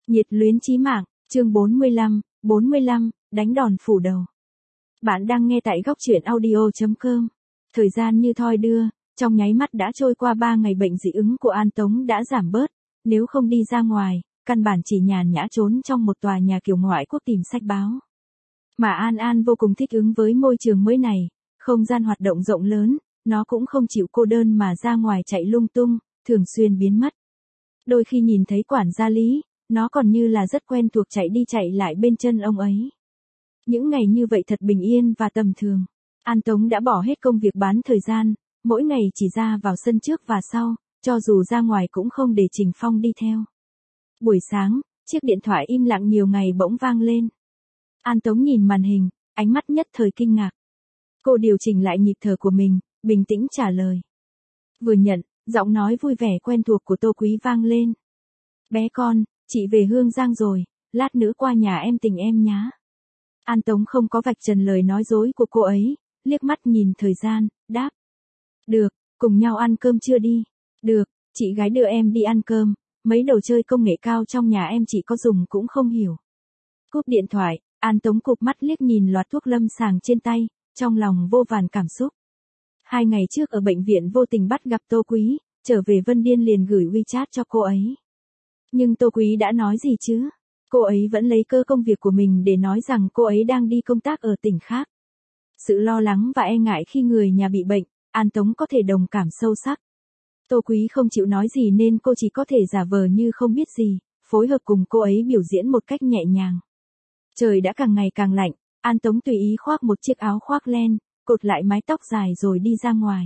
Nhiệt luyến chí mạng, chương 45, đánh đòn phủ đầu. Bạn đang nghe tại góc truyện audio.com. Thời gian như thoi đưa, trong nháy mắt đã trôi qua 3 ngày bệnh dị ứng của An Tống đã giảm bớt, nếu không đi ra ngoài, căn bản chỉ nhàn nhã trốn trong một tòa nhà kiểu ngoại quốc tìm sách báo. Mà An vô cùng thích ứng với môi trường mới này, không gian hoạt động rộng lớn, nó cũng không chịu cô đơn mà ra ngoài chạy lung tung, thường xuyên biến mất. Đôi khi nhìn thấy quản gia Lý, nó còn như là rất quen thuộc chạy đi chạy lại bên chân ông ấy. Những ngày như vậy thật bình yên và tầm thường. An Tống đã bỏ hết công việc bán thời gian, mỗi ngày chỉ ra vào sân trước và sau, cho dù ra ngoài cũng không để Trình Phong đi theo. Buổi sáng, chiếc điện thoại im lặng nhiều ngày bỗng vang lên. An Tống nhìn màn hình, ánh mắt nhất thời kinh ngạc. Cô điều chỉnh lại nhịp thở của mình, bình tĩnh trả lời. Vừa nhận, giọng nói vui vẻ quen thuộc của Tô Quý vang lên. Bé con, chị về Hương Giang rồi, lát nữa qua nhà em tình em nhá. An Tống không có vạch trần lời nói dối của cô ấy, liếc mắt nhìn thời gian, đáp. Được, cùng nhau ăn cơm chưa đi? Được, chị gái đưa em đi ăn cơm, mấy đồ chơi công nghệ cao trong nhà em chị có dùng cũng không hiểu. Cúp điện thoại, An Tống cụp mắt liếc nhìn loạt thuốc lâm sàng trên tay, trong lòng vô vàn cảm xúc. 2 ngày trước ở bệnh viện vô tình bắt gặp Tô Quý, trở về Vân Điên liền gửi WeChat cho cô ấy. Nhưng Tô Quý đã nói gì chứ? Cô ấy vẫn lấy cơ công việc của mình để nói rằng cô ấy đang đi công tác ở tỉnh khác. Sự lo lắng và e ngại khi người nhà bị bệnh, An Tống có thể đồng cảm sâu sắc. Tô Quý không chịu nói gì nên cô chỉ có thể giả vờ như không biết gì, phối hợp cùng cô ấy biểu diễn một cách nhẹ nhàng. Trời đã càng ngày càng lạnh, An Tống tùy ý khoác một chiếc áo khoác len, cột lại mái tóc dài rồi đi ra ngoài.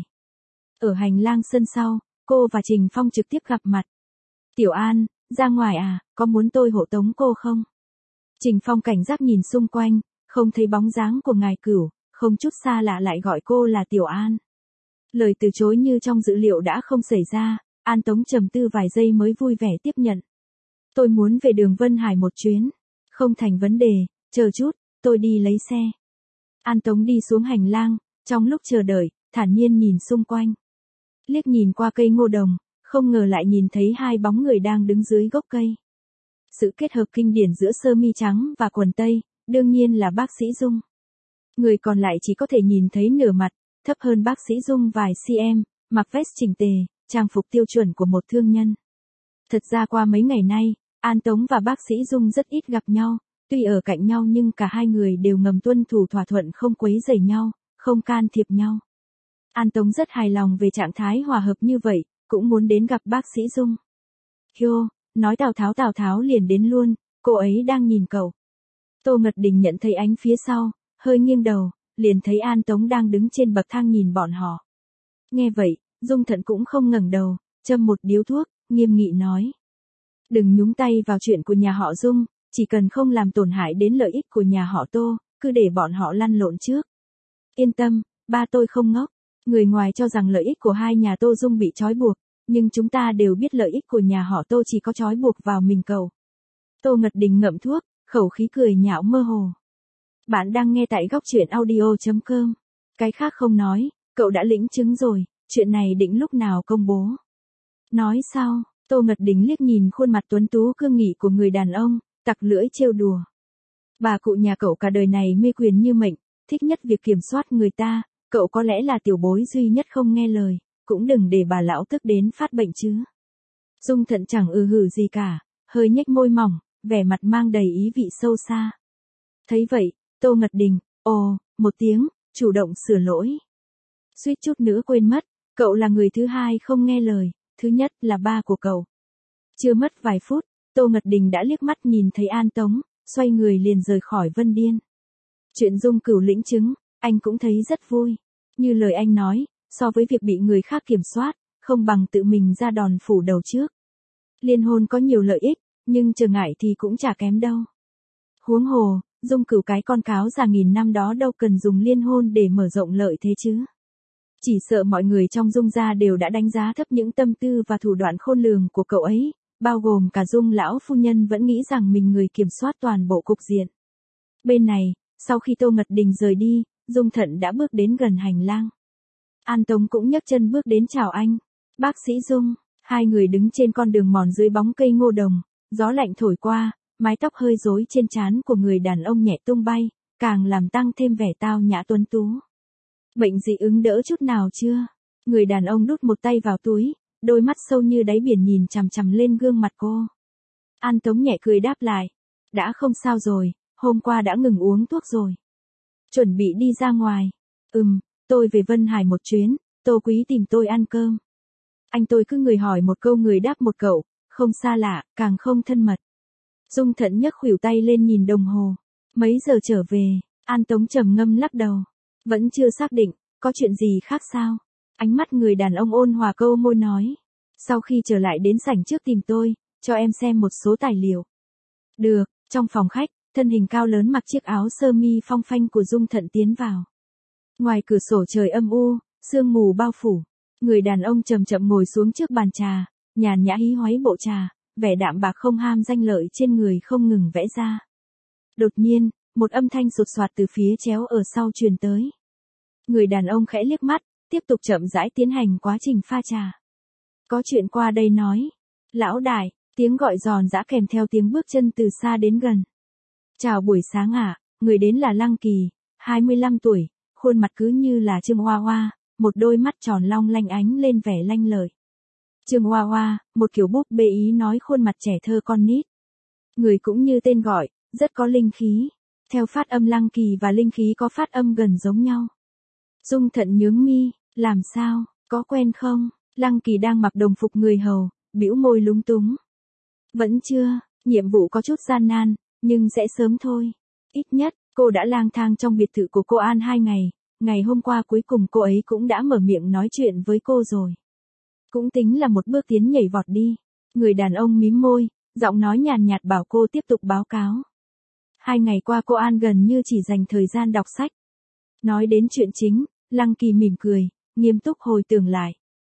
Ở hành lang sân sau, cô và Trình Phong trực tiếp gặp mặt. Tiểu An, ra ngoài à, có muốn tôi hộ tống cô không? Trình Phong cảnh giác nhìn xung quanh, không thấy bóng dáng của ngài Cửu, không chút xa lạ lại gọi cô là Tiểu An. Lời từ chối như trong dự liệu đã không xảy ra, An Tống trầm tư vài giây mới vui vẻ tiếp nhận. Tôi muốn về đường Vân Hải một chuyến. Không thành vấn đề, chờ chút, tôi đi lấy xe. An Tống đi xuống hành lang, trong lúc chờ đợi, thản nhiên nhìn xung quanh. Liếc nhìn qua cây ngô đồng, không ngờ lại nhìn thấy 2 bóng người đang đứng dưới gốc cây. Sự kết hợp kinh điển giữa sơ mi trắng và quần tây, đương nhiên là bác sĩ Dung. Người còn lại chỉ có thể nhìn thấy nửa mặt, thấp hơn bác sĩ Dung vài cm, mặc vest chỉnh tề, trang phục tiêu chuẩn của một thương nhân. Thật ra qua mấy ngày nay, An Tống và bác sĩ Dung rất ít gặp nhau, tuy ở cạnh nhau nhưng cả hai người đều ngầm tuân thủ thỏa thuận không quấy rầy nhau, không can thiệp nhau. An Tống rất hài lòng về trạng thái hòa hợp như vậy, cũng muốn đến gặp bác sĩ Dung. Hiô, nói Tào Tháo liền đến luôn, cô ấy đang nhìn cậu. Tô Ngật Đình nhận thấy ánh phía sau, hơi nghiêng đầu, liền thấy An Tống đang đứng trên bậc thang nhìn bọn họ. Nghe vậy, Dung Thận cũng không ngẩng đầu, châm một điếu thuốc, nghiêm nghị nói. Đừng nhúng tay vào chuyện của nhà họ Dung, chỉ cần không làm tổn hại đến lợi ích của nhà họ Tô, cứ để bọn họ lăn lộn trước. Yên tâm, ba tôi không ngốc. Người ngoài cho rằng lợi ích của hai nhà Tô Dung bị trói buộc, nhưng chúng ta đều biết lợi ích của nhà họ Tô chỉ có trói buộc vào mình cậu. Tô Ngật Đình ngậm thuốc, khẩu khí cười nhạo mơ hồ. Bạn đang nghe tại góc truyện audio.com. Cái khác không nói, cậu đã lĩnh chứng rồi, chuyện này định lúc nào công bố. Nói sao? Tô Ngật Đình liếc nhìn khuôn mặt tuấn tú cương nghị của người đàn ông, tặc lưỡi trêu đùa. Bà cụ nhà cậu cả đời này mê quyền như mệnh, thích nhất việc kiểm soát người ta, cậu có lẽ là tiểu bối duy nhất không nghe lời, cũng đừng để bà lão tức đến phát bệnh chứ. Dung Thận chẳng hử gì cả, hơi nhếch môi mỏng, vẻ mặt mang đầy ý vị sâu xa. Thấy vậy, Tô Ngật Đình, một tiếng, chủ động sửa lỗi. Suýt chút nữa quên mất, cậu là người thứ hai không nghe lời, thứ nhất là ba của cậu. Chưa mất vài phút, Tô Ngật Đình đã liếc mắt nhìn thấy An Tống, xoay người liền rời khỏi Vân Điên. Chuyện Dung Cửu lĩnh chứng, anh cũng thấy rất vui. Như lời anh nói, so với việc bị người khác kiểm soát, không bằng tự mình ra đòn phủ đầu trước. Liên hôn có nhiều lợi ích, nhưng trở ngại thì cũng chả kém đâu. Huống hồ, Dung Cửu cái con cáo già nghìn năm đó đâu cần dùng liên hôn để mở rộng lợi thế chứ. Chỉ sợ mọi người trong Dung gia đều đã đánh giá thấp những tâm tư và thủ đoạn khôn lường của cậu ấy, bao gồm cả Dung lão phu nhân vẫn nghĩ rằng mình người kiểm soát toàn bộ cục diện. Bên này, sau khi Tô Ngật Đình rời đi, Dung Thận đã bước đến gần hành lang. An Tống cũng nhấc chân bước đến chào anh. Bác sĩ Dung, hai người đứng trên con đường mòn dưới bóng cây ngô đồng, gió lạnh thổi qua, mái tóc hơi rối trên trán của người đàn ông nhẹ tung bay, càng làm tăng thêm vẻ tao nhã tuấn tú. Bệnh dị ứng đỡ chút nào chưa? Người đàn ông đút một tay vào túi, đôi mắt sâu như đáy biển nhìn chằm chằm lên gương mặt cô. An Tống nhẹ cười đáp lại. Đã không sao rồi, hôm qua đã ngừng uống thuốc rồi. Chuẩn bị đi ra ngoài. Tôi về Vân Hải một chuyến, Tô Quý tìm tôi ăn cơm. Anh tôi cứ người hỏi một câu người đáp một cậu, không xa lạ, càng không thân mật. Dung Thận nhấc khuỷu tay lên nhìn đồng hồ. Mấy giờ trở về? An Tống trầm ngâm lắc đầu. Vẫn chưa xác định, có chuyện gì khác sao? Ánh mắt người đàn ông ôn hòa câu môi nói. Sau khi trở lại đến sảnh trước tìm tôi, cho em xem một số tài liệu. Được, trong phòng khách, thân hình cao lớn mặc chiếc áo sơ mi phong phanh của Dung Thận tiến vào. Ngoài cửa sổ trời âm u, sương mù bao phủ. Người đàn ông chậm chậm ngồi xuống trước bàn trà, nhàn nhã hí hoáy bộ trà, vẻ đạm bạc không ham danh lợi trên người không ngừng vẽ ra. Đột nhiên, một âm thanh sột soạt từ phía chéo ở sau truyền tới. Người đàn ông khẽ liếc mắt, tiếp tục chậm rãi tiến hành quá trình pha trà. Có chuyện qua đây nói. Lão đại, tiếng gọi giòn giã kèm theo tiếng bước chân từ xa đến gần. Chào buổi sáng ạ, người đến là Lăng Kỳ, 25 tuổi, khuôn mặt cứ như là Trương Hoa Hoa, một đôi mắt tròn long lanh ánh lên vẻ lanh lợi. Trương Hoa Hoa, một kiểu búp bê Ý nói khuôn mặt trẻ thơ con nít. Người cũng như tên gọi, rất có linh khí. Theo phát âm Lăng Kỳ và linh khí có phát âm gần giống nhau. Dung Thận nhướng mi, làm sao, có quen không? Lăng Kỳ đang mặc đồng phục người hầu, bĩu môi lúng túng. Vẫn chưa, nhiệm vụ có chút gian nan, nhưng sẽ sớm thôi. Ít nhất, cô đã lang thang trong biệt thự của cô An 2 ngày, ngày hôm qua cuối cùng cô ấy cũng đã mở miệng nói chuyện với cô rồi. Cũng tính là một bước tiến nhảy vọt đi. Người đàn ông mím môi, giọng nói nhàn nhạt bảo cô tiếp tục báo cáo. 2 ngày qua cô An gần như chỉ dành thời gian đọc sách. Nói đến chuyện chính, Lăng Kỳ mỉm cười, nghiêm túc hồi tưởng lại.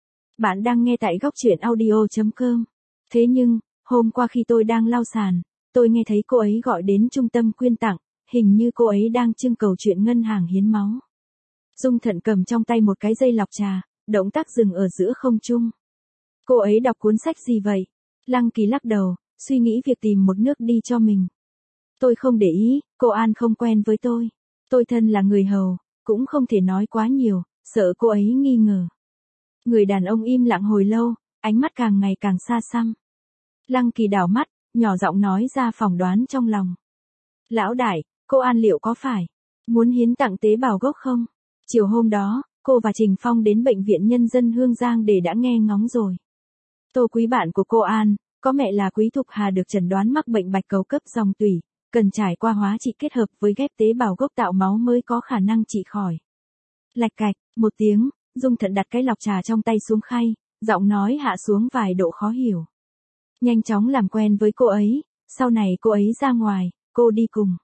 Bạn đang nghe tại góc truyện audio.com. Thế nhưng, hôm qua khi tôi đang lau sàn, tôi nghe thấy cô ấy gọi đến trung tâm quyên tặng, hình như cô ấy đang trưng cầu chuyện ngân hàng hiến máu. Dung Thận cầm trong tay một cái dây lọc trà, động tác dừng ở giữa không trung. Cô ấy đọc cuốn sách gì vậy? Lăng Kỳ lắc đầu, suy nghĩ việc tìm một nước đi cho mình. Tôi không để ý, cô An không quen với tôi. Tôi thân là người hầu, cũng không thể nói quá nhiều, sợ cô ấy nghi ngờ. Người đàn ông im lặng hồi lâu, ánh mắt càng ngày càng xa xăm. Lăng Kỳ đảo mắt, nhỏ giọng nói ra phỏng đoán trong lòng. Lão đại, cô An liệu có phải muốn hiến tặng tế bào gốc không? Chiều hôm đó, cô và Trình Phong đến bệnh viện nhân dân Hương Giang để đã nghe ngóng rồi. Tô Quý bạn của cô An, có mẹ là Quý Thục Hà được chẩn đoán mắc bệnh bạch cầu cấp dòng tủy, cần trải qua hóa trị kết hợp với ghép tế bào gốc tạo máu mới có khả năng trị khỏi. Lạch cạch, một tiếng, Dung Thận đặt cái lọc trà trong tay xuống khay, giọng nói hạ xuống vài độ khó hiểu. Nhanh chóng làm quen với cô ấy, sau này cô ấy ra ngoài, cô đi cùng.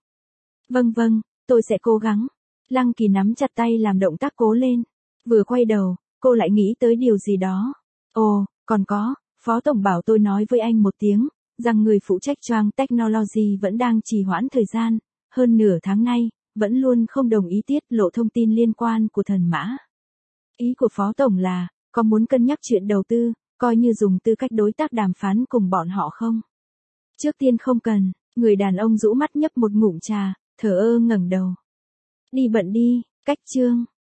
Vâng, tôi sẽ cố gắng. Lăng Kỳ nắm chặt tay làm động tác cố lên. Vừa quay đầu, cô lại nghĩ tới điều gì đó. Ồ, còn có, Phó Tổng bảo tôi nói với anh một tiếng, rằng người phụ trách Choang Technology vẫn đang trì hoãn thời gian, hơn nửa tháng nay, vẫn luôn không đồng ý tiết lộ thông tin liên quan của Thần Mã. Ý của Phó Tổng là, có muốn cân nhắc chuyện đầu tư, coi như dùng tư cách đối tác đàm phán cùng bọn họ không? Trước tiên không cần, người đàn ông rũ mắt nhấp một ngụm trà, thở ơ ngẩng đầu. Đi bận đi, cách chương.